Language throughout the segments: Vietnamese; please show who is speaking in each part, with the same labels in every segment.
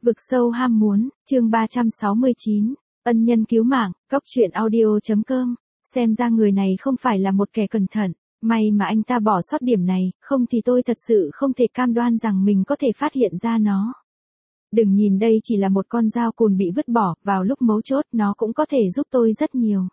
Speaker 1: Vực sâu ham muốn, chương 369, ân nhân cứu mạng, cóc truyện audio.com, xem ra người này không phải là một kẻ cẩn thận, may mà anh ta bỏ sót điểm này, không thì tôi thật sự không thể cam đoan rằng mình có thể phát hiện ra nó. Đừng nhìn đây chỉ là một con dao cùn bị vứt bỏ, vào lúc mấu chốt nó cũng có thể giúp tôi rất nhiều.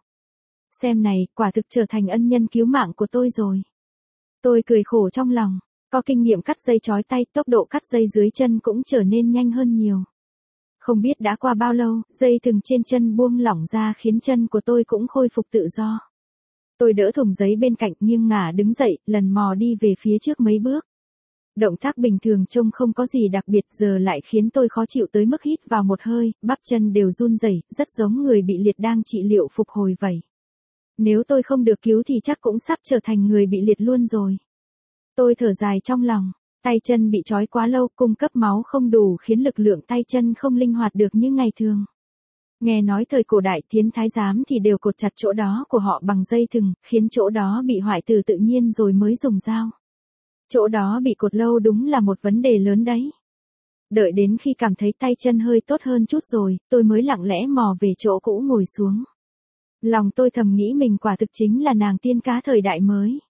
Speaker 1: Xem này, quả thực trở thành ân nhân cứu mạng của tôi rồi. Tôi cười khổ trong lòng. Có kinh nghiệm cắt dây chói tay, tốc độ cắt dây dưới chân cũng trở nên nhanh hơn nhiều. Không biết đã qua bao lâu, dây thừng trên chân buông lỏng ra khiến chân của tôi cũng khôi phục tự do. Tôi đỡ thùng giấy bên cạnh nghiêng ngả đứng dậy, lần mò đi về phía trước mấy bước. Động tác bình thường trông không có gì đặc biệt giờ lại khiến tôi khó chịu tới mức hít vào một hơi, bắp chân đều run rẩy, rất giống người bị liệt đang trị liệu phục hồi vậy. Nếu tôi không được cứu thì chắc cũng sắp trở thành người bị liệt luôn rồi. Tôi thở dài trong lòng, tay chân bị trói quá lâu, cung cấp máu không đủ khiến lực lượng tay chân không linh hoạt được như ngày thường. Nghe nói thời cổ đại Thiến thái giám thì đều cột chặt chỗ đó của họ bằng dây thừng, khiến chỗ đó bị hoại tử tự nhiên rồi mới dùng dao. Chỗ đó bị cột lâu đúng là một vấn đề lớn đấy. Đợi đến khi cảm thấy tay chân hơi tốt hơn chút rồi, tôi mới lặng lẽ mò về chỗ cũ ngồi xuống. Lòng tôi thầm nghĩ mình quả thực chính là nàng tiên cá thời đại mới.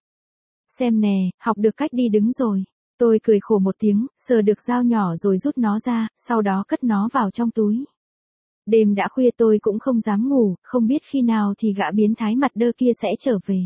Speaker 1: Xem nè, học được cách đi đứng rồi. Tôi cười khổ một tiếng, sờ được dao nhỏ rồi rút nó ra, sau đó cất nó vào trong túi. Đêm đã khuya tôi cũng không dám ngủ, không biết khi nào thì gã biến thái mặt đơ kia sẽ trở về.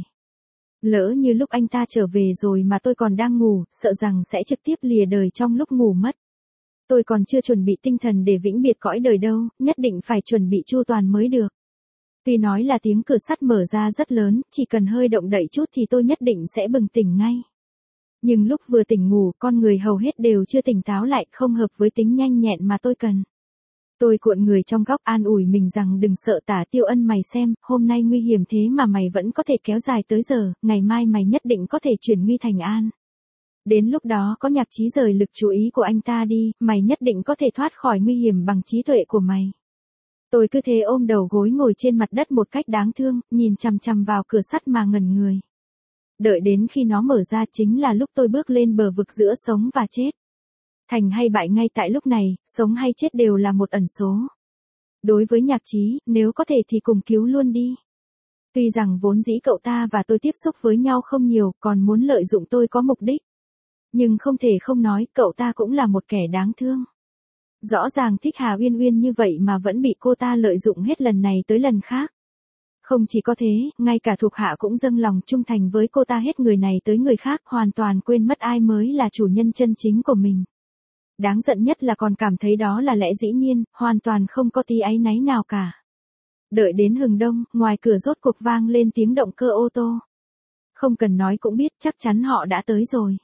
Speaker 1: Lỡ như lúc anh ta trở về rồi mà tôi còn đang ngủ, sợ rằng sẽ trực tiếp lìa đời trong lúc ngủ mất. Tôi còn chưa chuẩn bị tinh thần để vĩnh biệt cõi đời đâu, nhất định phải chuẩn bị chu toàn mới được. Tuy nói là tiếng cửa sắt mở ra rất lớn, chỉ cần hơi động đậy chút thì tôi nhất định sẽ bừng tỉnh ngay. Nhưng lúc vừa tỉnh ngủ, con người hầu hết đều chưa tỉnh táo lại, không hợp với tính nhanh nhẹn mà tôi cần. Tôi cuộn người trong góc an ủi mình rằng đừng sợ Tả Tiêu Ân, mày xem, hôm nay nguy hiểm thế mà mày vẫn có thể kéo dài tới giờ, ngày mai mày nhất định có thể chuyển nguy thành an. Đến lúc đó có Nhạc Chí rời lực chú ý của anh ta đi, mày nhất định có thể thoát khỏi nguy hiểm bằng trí tuệ của mày. Tôi cứ thế ôm đầu gối ngồi trên mặt đất một cách đáng thương, nhìn chằm chằm vào cửa sắt mà ngẩn người. Đợi đến khi nó mở ra chính là lúc tôi bước lên bờ vực giữa sống và chết. Thành hay bại ngay tại lúc này, sống hay chết đều là một ẩn số. Đối với Nhạc Chí, nếu có thể thì cùng cứu luôn đi. Tuy rằng vốn dĩ cậu ta và tôi tiếp xúc với nhau không nhiều, còn muốn lợi dụng tôi có mục đích. Nhưng không thể không nói, cậu ta cũng là một kẻ đáng thương. Rõ ràng thích Hà Uyên Uyên như vậy mà vẫn bị cô ta lợi dụng hết lần này tới lần khác. Không chỉ có thế, ngay cả thuộc hạ cũng dâng lòng trung thành với cô ta hết người này tới người khác, hoàn toàn quên mất ai mới là chủ nhân chân chính của mình. Đáng giận nhất là còn cảm thấy đó là lẽ dĩ nhiên, hoàn toàn không có tí áy náy nào cả. Đợi đến hừng đông, ngoài cửa rốt cuộc vang lên tiếng động cơ ô tô. Không cần nói cũng biết chắc chắn họ đã tới rồi.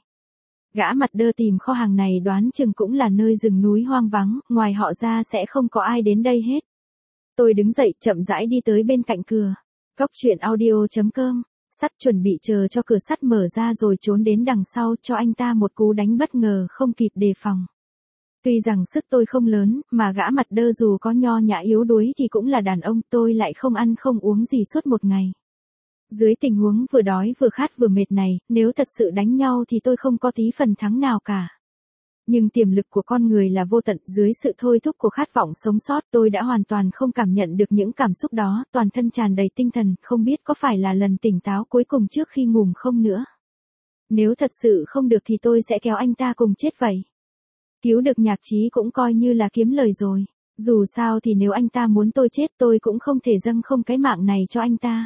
Speaker 1: Gã mặt đơ tìm kho hàng này đoán chừng cũng là nơi rừng núi hoang vắng, ngoài họ ra sẽ không có ai đến đây hết. Tôi đứng dậy chậm rãi đi tới bên cạnh cửa. Cóc truyện audio.com, sắt chuẩn bị chờ cho cửa sắt mở ra rồi trốn đến đằng sau cho anh ta một cú đánh bất ngờ không kịp đề phòng. Tuy rằng sức tôi không lớn, mà gã mặt đơ dù có nho nhã yếu đuối thì cũng là đàn ông, tôi lại không ăn không uống gì suốt một ngày. Dưới tình huống vừa đói vừa khát vừa mệt này, nếu thật sự đánh nhau thì tôi không có tí phần thắng nào cả. Nhưng tiềm lực của con người là vô tận, dưới sự thôi thúc của khát vọng sống sót tôi đã hoàn toàn không cảm nhận được những cảm xúc đó, toàn thân tràn đầy tinh thần, không biết có phải là lần tỉnh táo cuối cùng trước khi ngủ không nữa. Nếu thật sự không được thì tôi sẽ kéo anh ta cùng chết vậy. Cứu được Nhạc Chí cũng coi như là kiếm lời rồi. Dù sao thì nếu anh ta muốn tôi chết tôi cũng không thể dâng không cái mạng này cho anh ta.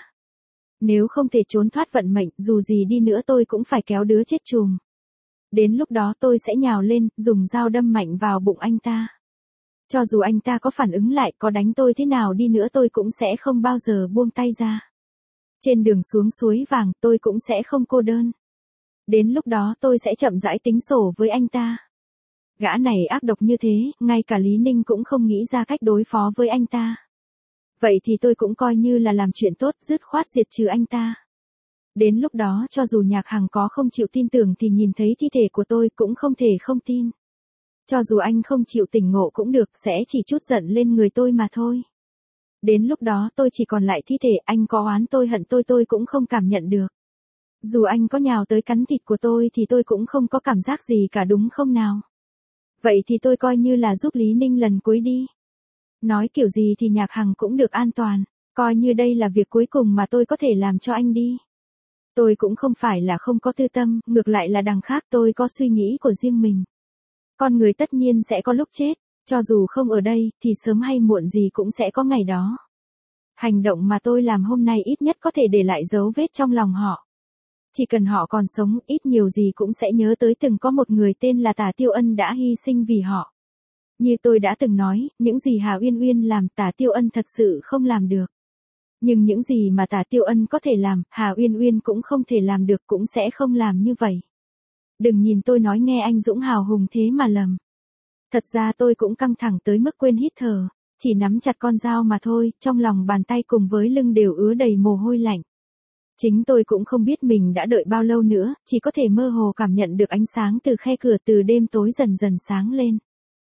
Speaker 1: Nếu không thể trốn thoát vận mệnh, dù gì đi nữa tôi cũng phải kéo đứa chết chùm. Đến lúc đó tôi sẽ nhào lên, dùng dao đâm mạnh vào bụng anh ta. Cho dù anh ta có phản ứng lại, có đánh tôi thế nào đi nữa tôi cũng sẽ không bao giờ buông tay ra. Trên đường xuống suối vàng, tôi cũng sẽ không cô đơn. Đến lúc đó tôi sẽ chậm rãi tính sổ với anh ta. Gã này ác độc như thế, ngay cả Lý Ninh cũng không nghĩ ra cách đối phó với anh ta. Vậy thì tôi cũng coi như là làm chuyện tốt, dứt khoát diệt trừ anh ta. Đến lúc đó cho dù Nhạc Hằng có không chịu tin tưởng thì nhìn thấy thi thể của tôi cũng không thể không tin. Cho dù anh không chịu tỉnh ngộ cũng được, sẽ chỉ trút giận lên người tôi mà thôi. Đến lúc đó tôi chỉ còn lại thi thể, anh có oán tôi hận tôi cũng không cảm nhận được. Dù anh có nhào tới cắn thịt của tôi thì tôi cũng không có cảm giác gì cả, đúng không nào? Vậy thì tôi coi như là giúp Lý Ninh lần cuối đi. Nói kiểu gì thì Nhạc Hằng cũng được an toàn, coi như đây là việc cuối cùng mà tôi có thể làm cho anh đi. Tôi cũng không phải là không có tư tâm, ngược lại là đằng khác tôi có suy nghĩ của riêng mình. Con người tất nhiên sẽ có lúc chết, cho dù không ở đây, thì sớm hay muộn gì cũng sẽ có ngày đó. Hành động mà tôi làm hôm nay ít nhất có thể để lại dấu vết trong lòng họ. Chỉ cần họ còn sống, ít nhiều gì cũng sẽ nhớ tới từng có một người tên là Tả Tiêu Ân đã hy sinh vì họ. Như tôi đã từng nói, những gì Hà Uyên Uyên làm Tả Tiêu Ân thật sự không làm được. Nhưng những gì mà Tả Tiêu Ân có thể làm, Hà Uyên Uyên cũng không thể làm được, cũng sẽ không làm như vậy. Đừng nhìn tôi nói nghe anh dũng hào hùng thế mà lầm. Thật ra tôi cũng căng thẳng tới mức quên hít thở, chỉ nắm chặt con dao mà thôi, trong lòng bàn tay cùng với lưng đều ứa đầy mồ hôi lạnh. Chính tôi cũng không biết mình đã đợi bao lâu nữa, chỉ có thể mơ hồ cảm nhận được ánh sáng từ khe cửa từ đêm tối dần dần sáng lên.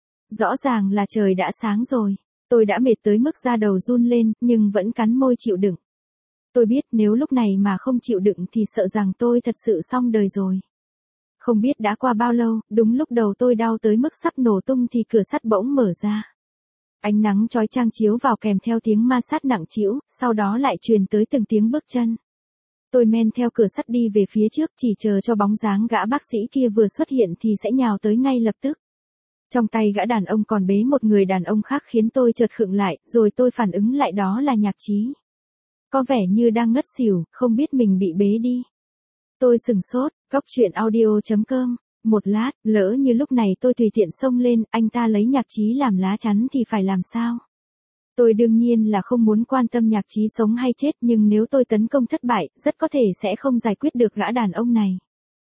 Speaker 1: Rõ ràng là trời đã sáng rồi. Tôi đã mệt tới mức da đầu run lên, nhưng vẫn cắn môi chịu đựng. Tôi biết nếu lúc này mà không chịu đựng thì sợ rằng tôi thật sự xong đời rồi. Không biết đã qua bao lâu, đúng lúc đầu tôi đau tới mức sắp nổ tung thì cửa sắt bỗng mở ra. Ánh nắng chói chang chiếu vào kèm theo tiếng ma sát nặng trĩu, sau đó lại truyền tới từng tiếng bước chân. Tôi men theo cửa sắt đi về phía trước, chỉ chờ cho bóng dáng gã bác sĩ kia vừa xuất hiện thì sẽ nhào tới ngay lập tức. Trong tay gã đàn ông còn bế một người đàn ông khác khiến tôi chợt khựng lại, rồi tôi phản ứng lại đó là Nhạc Chí. Có vẻ như đang ngất xỉu, không biết mình bị bế đi. Tôi sừng sốt, Cóc Truyện Audio.com. Một lát, lỡ như lúc này tôi tùy tiện xông lên, anh ta lấy Nhạc Chí làm lá chắn thì phải làm sao? Tôi đương nhiên là không muốn quan tâm Nhạc Chí sống hay chết, nhưng nếu tôi tấn công thất bại, rất có thể sẽ không giải quyết được gã đàn ông này.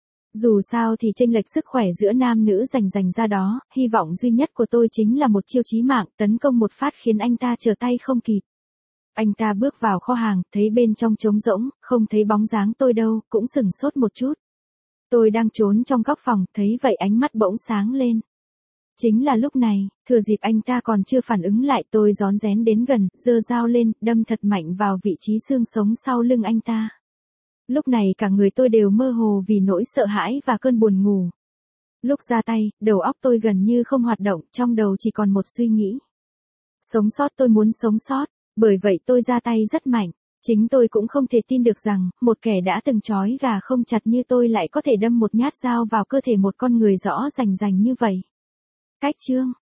Speaker 1: Dù sao thì chênh lệch sức khỏe giữa nam nữ rành ra đó, hy vọng duy nhất của tôi chính là một chiêu chí mạng, tấn công một phát khiến anh ta trở tay không kịp. Anh ta bước vào kho hàng, thấy bên trong trống rỗng, không thấy bóng dáng tôi đâu, cũng sửng sốt một chút. Tôi đang trốn trong góc phòng, thấy vậy ánh mắt bỗng sáng lên. Chính là lúc này, thừa dịp anh ta còn chưa phản ứng lại, tôi rón rén đến gần, giơ dao lên, đâm thật mạnh vào vị trí xương sống sau lưng anh ta. Lúc này cả người tôi đều mơ hồ vì nỗi sợ hãi và cơn buồn ngủ. Lúc ra tay, đầu óc tôi gần như không hoạt động, trong đầu chỉ còn một suy nghĩ. Sống sót, tôi muốn sống sót, bởi vậy tôi ra tay rất mạnh. Chính tôi cũng không thể tin được rằng, một kẻ đã từng trói gà không chặt như tôi lại có thể đâm một nhát dao vào cơ thể một con người rõ rành như vậy. Cách chương